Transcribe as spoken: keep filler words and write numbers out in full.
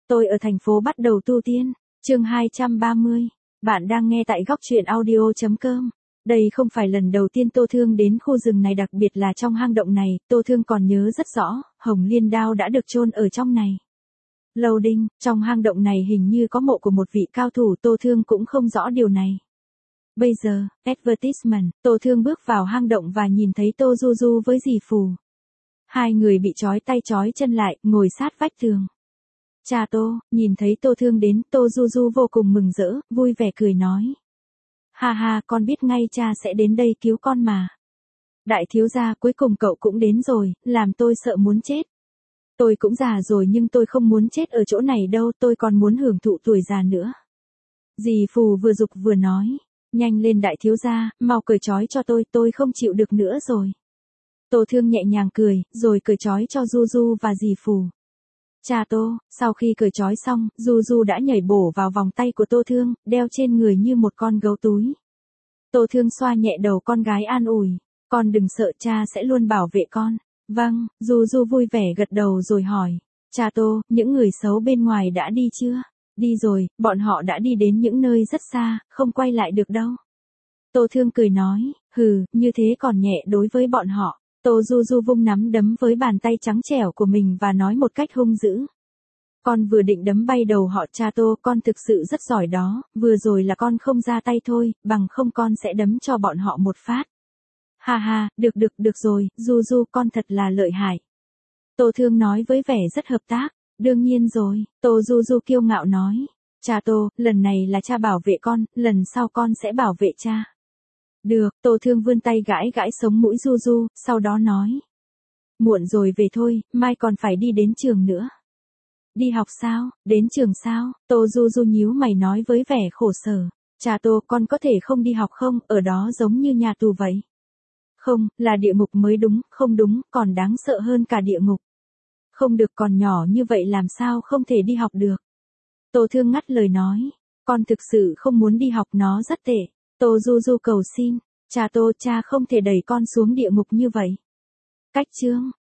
Tôi ở thành phố bắt đầu tu tiên. Chương hai trăm ba mươi. Bạn đang nghe tại góc truyện audio chấm com. Đây không phải lần đầu tiên Tô Thương đến khu rừng này, đặc biệt là trong hang động này, Tô Thương còn nhớ rất rõ, Hồng Liên đao đã được chôn ở trong này. Loading, trong hang động này hình như có mộ của một vị cao thủ, Tô Thương cũng không rõ điều này. Bây giờ, advertisement, Tô Thương bước vào hang động và nhìn thấy Tô Du Du với dì Phù. Hai người bị trói tay trói chân lại, ngồi sát vách tường. Cha Tô, nhìn thấy Tô Thương đến, Tô Du Du vô cùng mừng rỡ, vui vẻ cười nói. Ha ha, con biết ngay cha sẽ đến đây cứu con mà. Đại thiếu gia, cuối cùng cậu cũng đến rồi, làm tôi sợ muốn chết. Tôi cũng già rồi nhưng tôi không muốn chết ở chỗ này đâu, tôi còn muốn hưởng thụ tuổi già nữa. Dì Phù vừa giục vừa nói, nhanh lên đại thiếu gia, mau cởi trói cho tôi, tôi không chịu được nữa rồi. Tô Thương nhẹ nhàng cười, rồi cởi trói cho Du Du và dì Phù. Cha Tô, sau khi cởi trói xong, Du Du đã nhảy bổ vào vòng tay của Tô Thương, đeo trên người như một con gấu túi. Tô Thương xoa nhẹ đầu con gái an ủi, con đừng sợ, cha sẽ luôn bảo vệ con. Vâng, Du Du vui vẻ gật đầu rồi hỏi, cha Tô, những người xấu bên ngoài đã đi chưa? Đi rồi, bọn họ đã đi đến những nơi rất xa, không quay lại được đâu. Tô Thương cười nói, hừ, như thế còn nhẹ đối với bọn họ. Tô Du Du vung nắm đấm với bàn tay trắng trẻo của mình và nói một cách hung dữ. Con vừa định đấm bay đầu họ, cha Tô, con thực sự rất giỏi đó, vừa rồi là con không ra tay thôi, bằng không con sẽ đấm cho bọn họ một phát. Ha ha, được được được rồi, Du Du, con thật là lợi hại. Tô Thương nói với vẻ rất hợp tác. Đương nhiên rồi, Tô Du Du kiêu ngạo nói. Cha Tô, lần này là cha bảo vệ con, lần sau con sẽ bảo vệ cha. Được, Tô Thương vươn tay gãi gãi sống mũi Du Du, sau đó nói. Muộn rồi về thôi, mai còn phải đi đến trường nữa. Đi học sao, đến trường sao? Tô Du Du nhíu mày nói với vẻ khổ sở. Cha Tô, con có thể không đi học không, ở đó giống như nhà tù vậy. Không, là địa ngục mới đúng, không đúng, còn đáng sợ hơn cả địa ngục. Không được, còn nhỏ như vậy làm sao không thể đi học được. Tô Thương ngắt lời nói. Con thực sự không muốn đi học, nó rất tệ. Tô Du Du cầu xin. Cha Tô, cha không thể đẩy con xuống địa ngục như vậy. Cách chương.